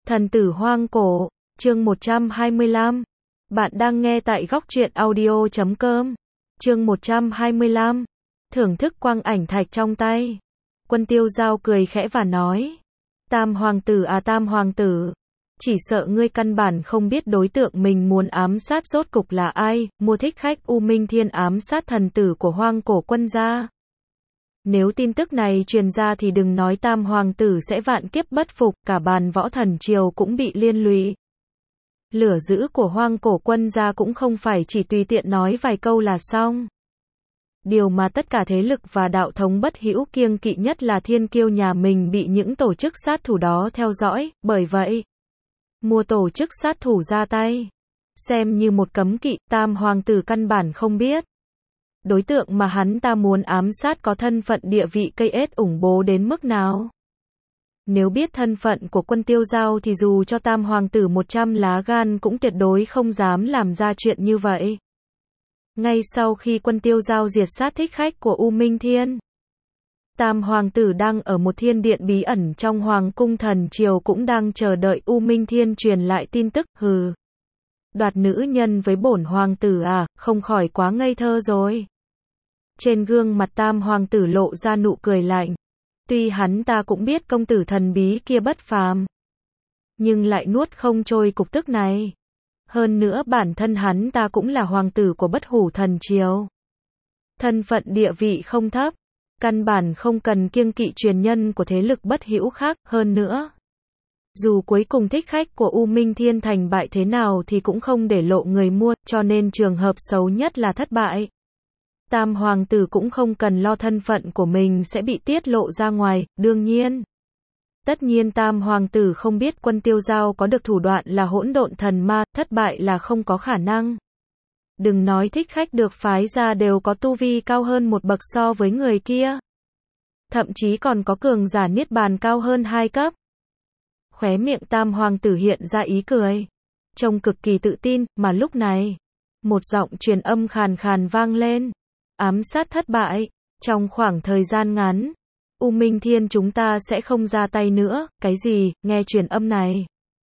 Thần tử hoang cổ, chương 125. Bạn đang nghe tại góc truyện audio.com. Chương 125. Thưởng thức quang ảnh thạch trong tay. Quân Tiêu Giao cười khẽ và nói. Tam hoàng tử à, Tam hoàng tử. Chỉ sợ ngươi căn bản không biết đối tượng mình muốn ám sát rốt cục là ai, mua thích khách U Minh Thiên ám sát thần tử của hoang cổ quân gia. Nếu tin tức này truyền ra thì đừng nói Tam hoàng tử sẽ vạn kiếp bất phục, cả bàn võ thần triều cũng bị liên lụy. Lửa dữ của hoang cổ quân gia cũng không phải chỉ tùy tiện nói vài câu là xong. Điều mà tất cả thế lực và đạo thống bất hữu kiêng kỵ nhất là thiên kiêu nhà mình bị những tổ chức sát thủ đó theo dõi, bởi vậy, mua tổ chức sát thủ ra tay, xem như một cấm kỵ. Tam hoàng tử căn bản không biết đối tượng mà hắn ta muốn ám sát có thân phận địa vị cây ết ủng bố đến mức nào. Nếu biết thân phận của Quân Tiêu Giao thì dù cho Tam hoàng tử 100 lá gan cũng tuyệt đối không dám làm ra chuyện như vậy. Ngay sau khi Quân Tiêu Giao diệt sát thích khách của U Minh Thiên, Tam hoàng tử đang ở một thiên điện bí ẩn trong hoàng cung thần triều cũng đang chờ đợi U Minh Thiên truyền lại tin tức. Hừ, đoạt nữ nhân với bổn hoàng tử à, không khỏi quá ngây thơ rồi. Trên gương mặt Tam hoàng tử lộ ra nụ cười lạnh. Tuy hắn ta cũng biết công tử thần bí kia bất phàm, nhưng lại nuốt không trôi cục tức này. Hơn nữa bản thân hắn ta cũng là hoàng tử của Bất Hủ thần triều, thân phận địa vị không thấp, căn bản không cần kiêng kỵ truyền nhân của thế lực bất hữu khác. Hơn nữa, dù cuối cùng thích khách của U Minh Thiên thành bại thế nào thì cũng không để lộ người mua, cho nên trường hợp xấu nhất là thất bại. Tam hoàng tử cũng không cần lo thân phận của mình sẽ bị tiết lộ ra ngoài. Đương nhiên, tất nhiên Tam hoàng tử không biết Quân Tiêu Giao có được thủ đoạn là hỗn độn thần ma, thất bại là không có khả năng. Đừng nói thích khách được phái ra đều có tu vi cao hơn một bậc so với người kia, thậm chí còn có cường giả niết bàn cao hơn 2 cấp. Khóe miệng Tam hoàng tử hiện ra ý cười, trông cực kỳ tự tin. Mà lúc này, một giọng truyền âm khàn khàn vang lên. Ám sát thất bại, trong khoảng thời gian ngắn, U Minh Thiên chúng ta sẽ không ra tay nữa. Cái gì? Nghe truyền âm này,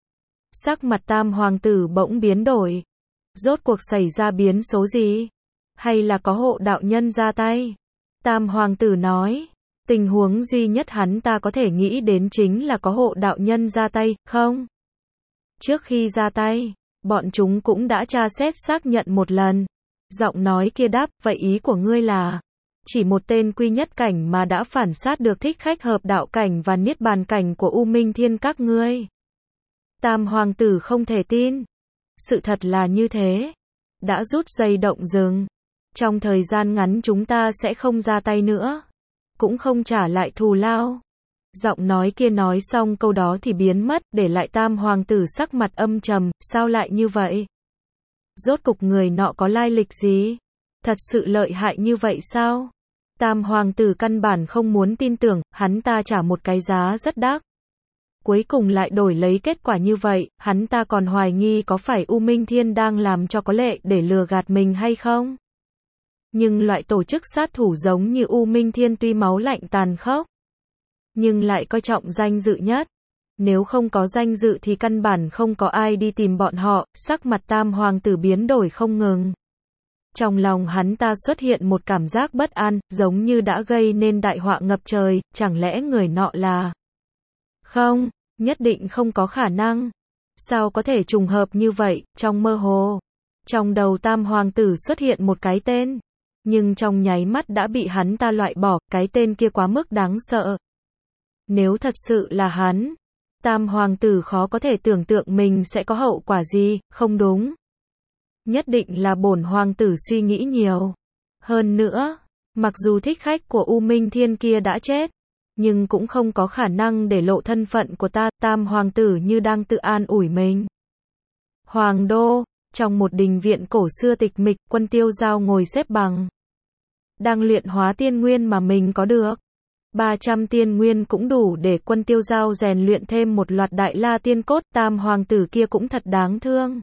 sắc mặt Tam hoàng tử bỗng biến đổi. Rốt cuộc xảy ra biến số gì? Hay là có hộ đạo nhân ra tay? Tam hoàng tử nói, tình huống duy nhất hắn ta có thể nghĩ đến chính là có hộ đạo nhân ra tay, không? Trước khi ra tay, bọn chúng cũng đã tra xét xác nhận một lần. Giọng nói kia đáp, vậy ý của ngươi là, chỉ một tên quy nhất cảnh mà đã phản sát được thích khách hợp đạo cảnh và niết bàn cảnh của U Minh Thiên các ngươi? Tam hoàng tử không thể tin. Sự thật là như thế. Đã rút dây động rừng. Trong thời gian ngắn chúng ta sẽ không ra tay nữa, cũng không trả lại thù lao. Giọng nói kia nói xong câu đó thì biến mất, để lại Tam hoàng tử sắc mặt âm trầm. Sao lại như vậy? Rốt cục người nọ có lai lịch gì? Thật sự lợi hại như vậy sao? Tam hoàng tử căn bản không muốn tin tưởng, hắn ta trả một cái giá rất đắt. Cuối cùng lại đổi lấy kết quả như vậy, hắn ta còn hoài nghi có phải U Minh Thiên đang làm cho có lệ để lừa gạt mình hay không? Nhưng loại tổ chức sát thủ giống như U Minh Thiên tuy máu lạnh tàn khốc, nhưng lại coi trọng danh dự nhất. Nếu không có danh dự thì căn bản không có ai đi tìm bọn họ. Sắc mặt Tam hoàng tử biến đổi không ngừng. Trong lòng hắn ta xuất hiện một cảm giác bất an, giống như đã gây nên đại họa ngập trời. Chẳng lẽ người nọ là... Không, nhất định không có khả năng. Sao có thể trùng hợp như vậy? Trong mơ hồ, trong đầu Tam hoàng tử xuất hiện một cái tên, nhưng trong nháy mắt đã bị hắn ta loại bỏ. Cái tên kia quá mức đáng sợ. Nếu thật sự là hắn, Tam hoàng tử khó có thể tưởng tượng mình sẽ có hậu quả gì. Không đúng, nhất định là bổn hoàng tử suy nghĩ nhiều. Hơn nữa, mặc dù thích khách của U Minh Thiên kia đã chết, nhưng cũng không có khả năng để lộ thân phận của ta. Tam hoàng tử như đang tự an ủi mình. Hoàng đô, trong một đình viện cổ xưa tịch mịch, Quân Tiêu Giao ngồi xếp bằng, đang luyện hóa tiên nguyên mà mình có được. 300 tiên nguyên cũng đủ để Quân Tiêu Giao rèn luyện thêm một loạt đại la tiên cốt. Tam hoàng tử kia cũng thật đáng thương.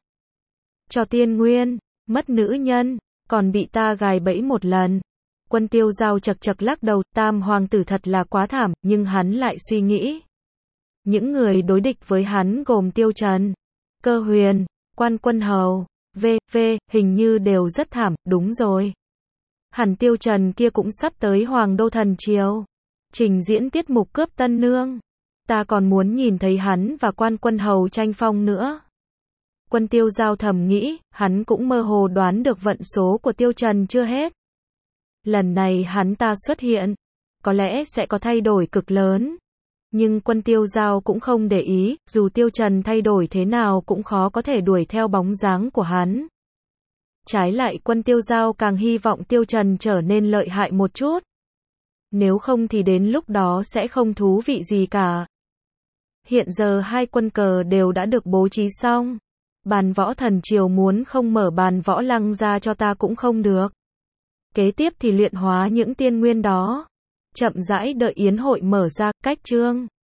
Cho tiên nguyên, mất nữ nhân, còn bị ta gài bẫy một lần. Quân Tiêu Giao chật chật lắc đầu. Tam hoàng tử thật là quá thảm, nhưng hắn lại suy nghĩ, Những người đối địch với hắn gồm Tiêu Trần, Cơ Huyền, Quan Quân Hầu, v.v. hình như đều rất thảm, đúng rồi. Hẳn Tiêu Trần kia cũng sắp tới Hoàng Đô Thần Triều, trình diễn tiết mục cướp tân nương. Ta còn muốn nhìn thấy hắn và Quan Quân Hầu tranh phong nữa. Quân Tiêu Giao thầm nghĩ, hắn cũng mơ hồ đoán được vận số của Tiêu Trần chưa hết. Lần này hắn ta xuất hiện, có lẽ sẽ có thay đổi cực lớn. Nhưng Quân Tiêu Giao cũng không để ý, dù Tiêu Trần thay đổi thế nào cũng khó có thể đuổi theo bóng dáng của hắn. Trái lại Quân Tiêu Giao càng hy vọng Tiêu Trần trở nên lợi hại một chút. Nếu không thì đến lúc đó sẽ không thú vị gì cả. Hiện giờ hai quân cờ đều đã được bố trí xong. Bàn võ thần triều muốn không mở bàn võ lăng ra cho ta cũng không được. Kế tiếp thì luyện hóa những tiên nguyên đó. Chậm rãi đợi yến hội mở ra, cách chương